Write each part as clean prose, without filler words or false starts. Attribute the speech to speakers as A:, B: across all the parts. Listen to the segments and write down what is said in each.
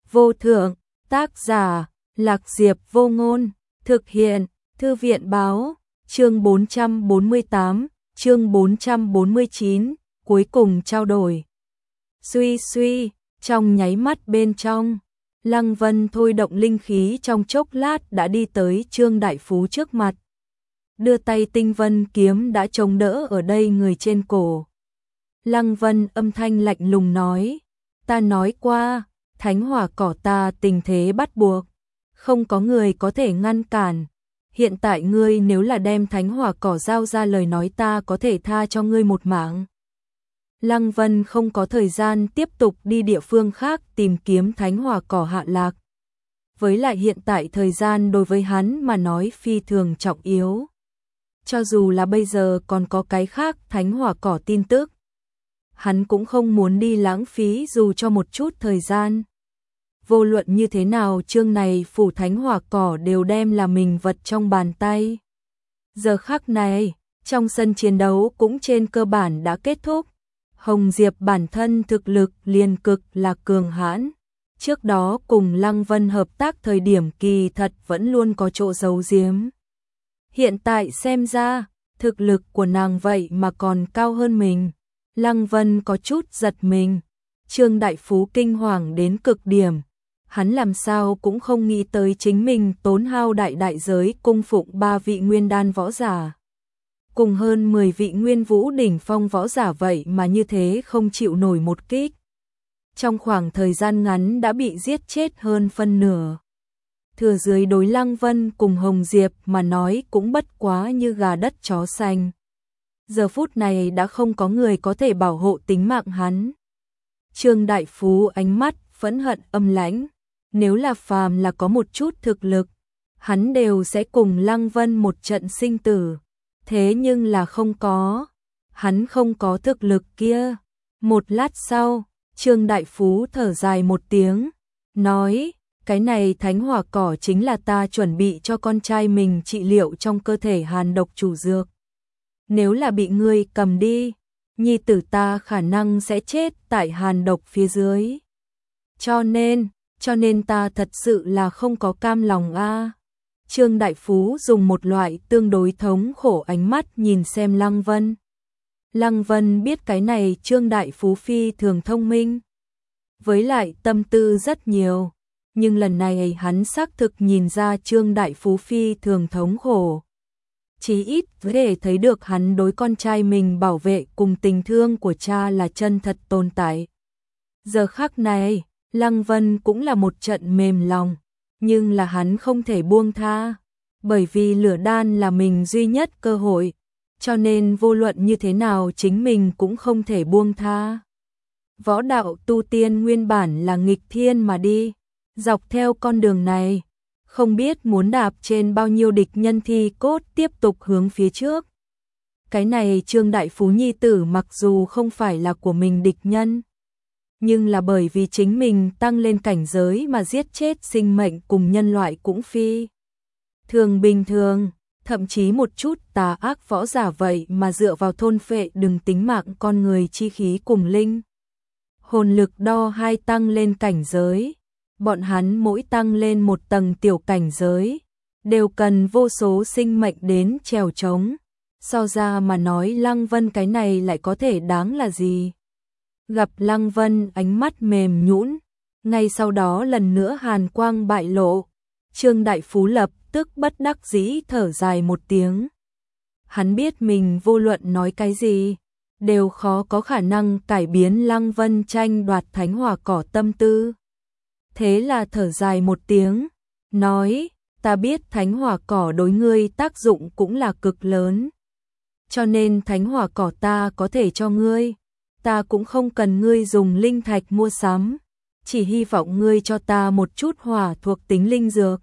A: vô thượng, tác giả, Lạc Diệp Vô Ngôn, thực hiện, Thư viện báo, chương 448, chương 449, cuối cùng trao đổi. Suy suy, trong nháy mắt bên trong, Lăng Vân thôi động linh khí trong chốc lát đã đi tới Trương Đại Phú trước mặt. Đưa tay tinh vân kiếm đã chống đỡ ở đây người trên cổ. Lăng Vân âm thanh lạnh lùng nói, ta nói qua, thánh hỏa cỏ ta tình thế bắt buộc, không có người có thể ngăn cản. Hiện tại ngươi nếu là đem thánh hỏa cỏ giao ra lời nói ta có thể tha cho ngươi một mạng. Lăng Vân không có thời gian tiếp tục đi địa phương khác tìm kiếm thánh hỏa cỏ hạ lạc. Với lại hiện tại thời gian đối với hắn mà nói phi thường trọng yếu. Cho dù là bây giờ còn có cái khác thánh hỏa cỏ tin tức, hắn cũng không muốn đi lãng phí dù cho một chút thời gian. Vô luận như thế nào chương này phủ thánh hỏa cỏ đều đem là mình vật trong bàn tay. Giờ khắc này, trong sân chiến đấu cũng trên cơ bản đã kết thúc. Hồng Diệp bản thân thực lực liền cực là cường hãn. Trước đó cùng Lăng Vân hợp tác thời điểm kỳ thật vẫn luôn có chỗ giấu giếm. Hiện tại xem ra, thực lực của nàng vậy mà còn cao hơn mình. Lăng Vân có chút giật mình. Trương Đại Phú kinh hoàng đến cực điểm. Hắn làm sao cũng không nghĩ tới chính mình tốn hao đại giới cung phụng 3 vị nguyên đan võ giả. Cùng hơn 10 vị nguyên vũ đỉnh phong võ giả vậy mà như thế không chịu nổi một kích. Trong khoảng thời gian ngắn đã bị giết chết hơn phân nửa. Thừa dưới đối Lăng Vân cùng Hồng Diệp mà nói cũng bất quá như gà đất chó xanh. Giờ phút này đã không có người có thể bảo hộ tính mạng hắn. Trương Đại Phú ánh mắt phẫn hận âm lãnh. Nếu là phàm là có một chút thực lực, hắn đều sẽ cùng Lăng Vân một trận sinh tử. Thế nhưng là không có. Hắn không có thực lực kia. Một lát sau, Trương Đại Phú thở dài một tiếng, nói, cái này thánh hỏa cỏ chính là ta chuẩn bị cho con trai mình trị liệu trong cơ thể hàn độc chủ dược. Nếu là bị ngươi cầm đi, nhi tử ta khả năng sẽ chết tại hàn độc phía dưới. Cho nên ta thật sự là không có cam lòng a. Trương Đại Phú dùng một loại tương đối thống khổ ánh mắt nhìn xem Lăng Vân. Lăng Vân biết cái này Trương Đại Phú phi thường thông minh. Với lại tâm tư rất nhiều. Nhưng lần này hắn xác thực nhìn ra Trương Đại Phú phi thường thống khổ. Chí ít có thể thấy được hắn đối con trai mình bảo vệ cùng tình thương của cha là chân thật tồn tại. Giờ khắc này, Lăng Vân cũng là một trận mềm lòng. Nhưng là hắn không thể buông tha. Bởi vì lửa đan là mình duy nhất cơ hội. Cho nên vô luận như thế nào chính mình cũng không thể buông tha. Võ đạo tu tiên nguyên bản là nghịch thiên mà đi. Dọc theo con đường này, không biết muốn đạp trên bao nhiêu địch nhân thi cốt tiếp tục hướng phía trước. Cái này Trương Đại Phú nhi tử mặc dù không phải là của mình địch nhân, nhưng là bởi vì chính mình tăng lên cảnh giới mà giết chết sinh mệnh cùng nhân loại cũng phi thường bình thường, thậm chí một chút tà ác võ giả vậy mà dựa vào thôn phệ đừng tính mạng con người chi khí cùng linh hồn lực đo 2 tăng lên cảnh giới. Bọn hắn mỗi tăng lên một tầng tiểu cảnh giới, đều cần vô số sinh mệnh đến trèo trống. So ra mà nói Lăng Vân cái này lại có thể đáng là gì? Gặp Lăng Vân ánh mắt mềm nhũn, ngay sau đó lần nữa hàn quang bại lộ. Trương Đại Phú lập tức bất đắc dĩ thở dài một tiếng. Hắn biết mình vô luận nói cái gì, đều khó có khả năng cải biến Lăng Vân tranh đoạt thánh hỏa cỏ tâm tư. Thế là thở dài một tiếng, nói, ta biết thánh hỏa cỏ đối ngươi tác dụng cũng là cực lớn. Cho nên thánh hỏa cỏ ta có thể cho ngươi, ta cũng không cần ngươi dùng linh thạch mua sắm, chỉ hy vọng ngươi cho ta một chút hỏa thuộc tính linh dược.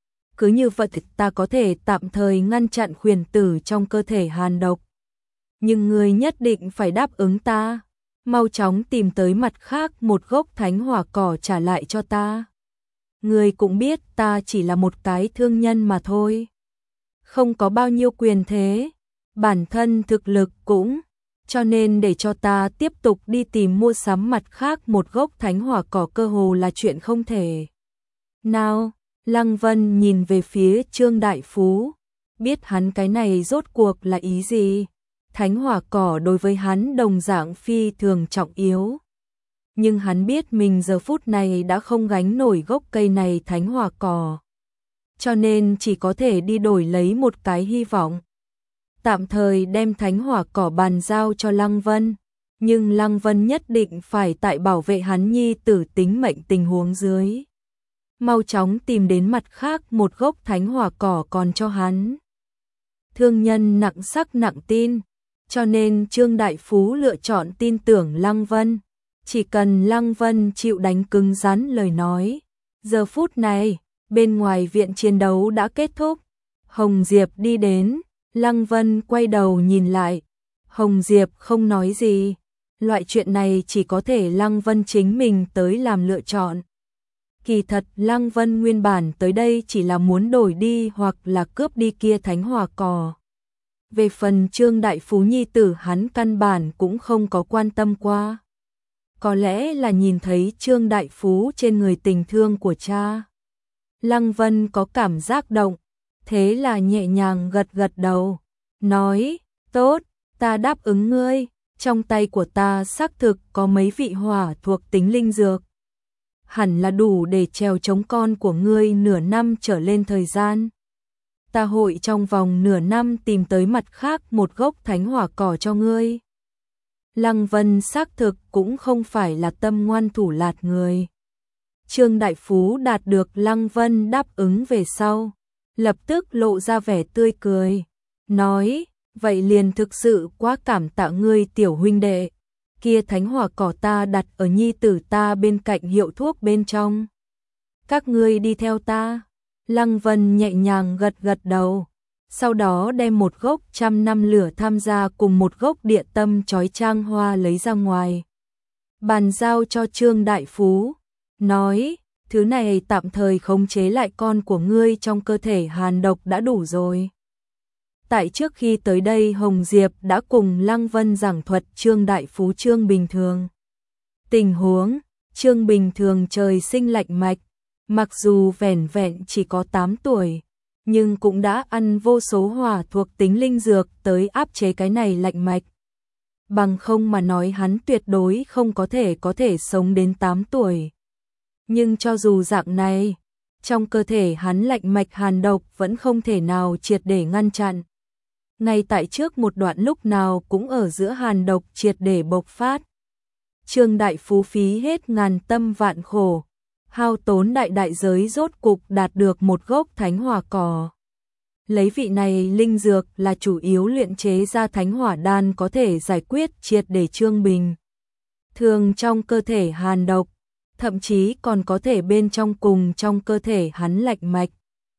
A: Cứ như vậy ta có thể tạm thời ngăn chặn khuyển tử trong cơ thể hàn độc. Nhưng ngươi nhất định phải đáp ứng ta. Mau chóng tìm tới mặt khác một gốc thánh hỏa cỏ trả lại cho ta. Ngươi cũng biết ta chỉ là một cái thương nhân mà thôi. Không có bao nhiêu quyền thế, bản thân thực lực cũng cho nên để cho ta tiếp tục đi tìm mua sắm mặt khác một gốc thánh hỏa cỏ cơ hồ là chuyện không thể. Nào, Lăng Vân nhìn về phía Trương Đại Phú, biết hắn cái này rốt cuộc là ý gì. Thánh hỏa cỏ đối với hắn đồng dạng phi thường trọng yếu. Nhưng hắn biết mình giờ phút này đã không gánh nổi gốc cây này thánh hỏa cỏ. Cho nên chỉ có thể đi đổi lấy một cái hy vọng. Tạm thời đem thánh hỏa cỏ bàn giao cho Lăng Vân. Nhưng Lăng Vân nhất định phải tại bảo vệ hắn nhi tử tính mệnh tình huống dưới. Mau chóng tìm đến mặt khác một gốc thánh hỏa cỏ còn cho hắn. Thương nhân nặng sắc nặng tin. Cho nên Trương Đại Phú lựa chọn tin tưởng Lăng Vân. Chỉ cần Lăng Vân chịu đánh cứng rắn lời nói. Giờ phút này, bên ngoài viện chiến đấu đã kết thúc. Hồng Diệp đi đến, Lăng Vân quay đầu nhìn lại. Hồng Diệp không nói gì. Loại chuyện này chỉ có thể Lăng Vân chính mình tới làm lựa chọn. Kỳ thật Lăng Vân nguyên bản tới đây chỉ là muốn đổi đi hoặc là cướp đi kia thánh hỏa cỏ. Về phần Trương Đại Phú nhi tử hắn căn bản cũng không có quan tâm qua. Có lẽ là nhìn thấy Trương Đại Phú trên người tình thương của cha. Lăng Vân có cảm giác động, thế là nhẹ nhàng gật gật đầu, nói, tốt, ta đáp ứng ngươi, trong tay của ta xác thực có mấy vị hỏa thuộc tính linh dược. Hẳn là đủ để trèo chống con của ngươi nửa năm trở lên thời gian. Ta hội trong vòng nửa năm tìm tới mặt khác một gốc thánh hỏa cỏ cho ngươi. Lăng Vân xác thực cũng không phải là tâm ngoan thủ lạt người. Trương Đại Phú đạt được Lăng Vân đáp ứng về sau, lập tức lộ ra vẻ tươi cười, nói, vậy liền thực sự quá cảm tạ ngươi tiểu huynh đệ. Kia thánh hỏa cỏ ta đặt ở nhi tử ta bên cạnh hiệu thuốc bên trong. Các ngươi đi theo ta. Lăng Vân nhẹ nhàng gật gật đầu. Sau đó đem một gốc 100 năm lửa tham gia cùng một gốc địa tâm chói chang hoa lấy ra ngoài. Bàn giao cho Trương Đại Phú. Nói, thứ này tạm thời khống chế lại con của ngươi trong cơ thể hàn độc đã đủ rồi. Tại trước khi tới đây Hồng Diệp đã cùng Lăng Vân giảng thuật Trương Đại Phú Trương Bình Thường. Tình huống, Trương Bình Thường trời sinh lạnh mạch, mặc dù vẻn vẹn chỉ có 8 tuổi, nhưng cũng đã ăn vô số hỏa thuộc tính linh dược tới áp chế cái này lạnh mạch. Bằng không mà nói hắn tuyệt đối không có thể sống đến 8 tuổi. Nhưng cho dù dạng này, trong cơ thể hắn lạnh mạch hàn độc vẫn không thể nào triệt để ngăn chặn. Ngay tại trước một đoạn lúc nào cũng ở giữa hàn độc triệt để bộc phát. Trương Đại Phú phí hết ngàn tâm vạn khổ, hao tốn đại giới rốt cục đạt được một gốc thánh hỏa cỏ. Lấy vị này linh dược là chủ yếu luyện chế ra thánh hỏa đan có thể giải quyết triệt để Trương Bình Thường trong cơ thể hàn độc, thậm chí còn có thể bên trong cùng trong cơ thể hắn lạnh mạch.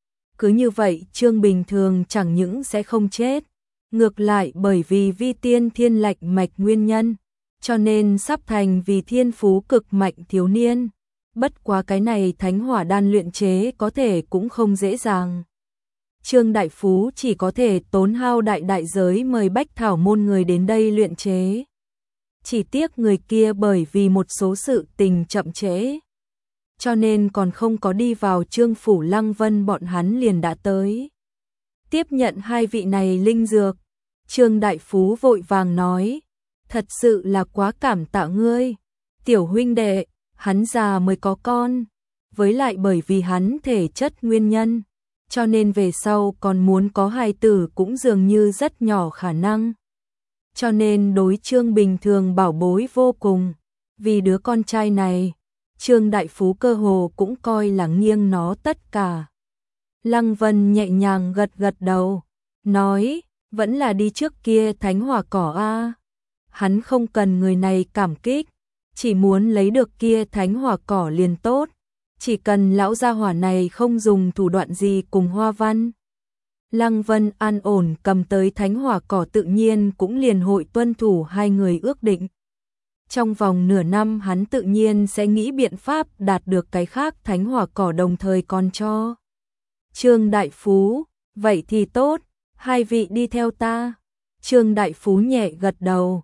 A: Cứ như vậy Trương Bình Thường chẳng những sẽ không chết, ngược lại bởi vì vi tiên thiên lạnh mạch nguyên nhân, cho nên sắp thành vì thiên phú cực mạnh thiếu niên. Bất quá cái này thánh hỏa đan luyện chế có thể cũng không dễ dàng. Trương Đại Phú chỉ có thể tốn hao đại giới mời Bách Thảo môn người đến đây luyện chế. Chỉ tiếc người kia bởi vì một số sự tình chậm trễ, cho nên còn không có đi vào Trương phủ Lăng Vân bọn hắn liền đã tới. Tiếp nhận hai vị này linh dược, Trương Đại Phú vội vàng nói, thật sự là quá cảm tạ ngươi, tiểu huynh đệ, hắn già mới có con, với lại bởi vì hắn thể chất nguyên nhân, cho nên về sau còn muốn có hài tử cũng dường như rất nhỏ khả năng. Cho nên đối Trương Bình Thường bảo bối vô cùng, vì đứa con trai này, Trương Đại Phú cơ hồ cũng coi là nghiêng nó tất cả. Lăng Vân nhẹ nhàng gật gật đầu, nói, vẫn là đi trước kia thánh hỏa cỏ a. Hắn không cần người này cảm kích, chỉ muốn lấy được kia thánh hỏa cỏ liền tốt, chỉ cần lão gia hỏa này không dùng thủ đoạn gì cùng Hoa Văn. Lăng Vân an ổn cầm tới thánh hỏa cỏ tự nhiên cũng liền hội tuân thủ hai người ước định. Trong vòng nửa năm hắn tự nhiên sẽ nghĩ biện pháp đạt được cái khác thánh hỏa cỏ đồng thời còn cho. Trương Đại Phú, vậy thì tốt, hai vị đi theo ta. Trương Đại Phú nhẹ gật đầu,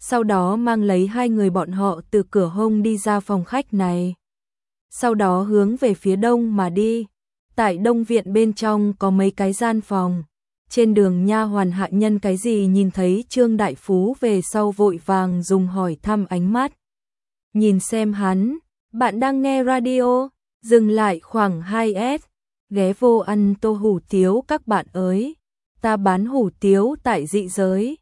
A: sau đó mang lấy hai người bọn họ từ cửa hông đi ra phòng khách này. Sau đó hướng về phía đông mà đi. Tại đông viện bên trong có mấy cái gian phòng. Trên đường nha hoàn hạ nhân cái gì nhìn thấy Trương Đại Phú về sau vội vàng dùng hỏi thăm ánh mắt. Nhìn xem hắn, bạn đang nghe radio, dừng lại khoảng 2S, ghé vô ăn tô hủ tiếu các bạn ơi. Ta bán hủ tiếu tại dị giới.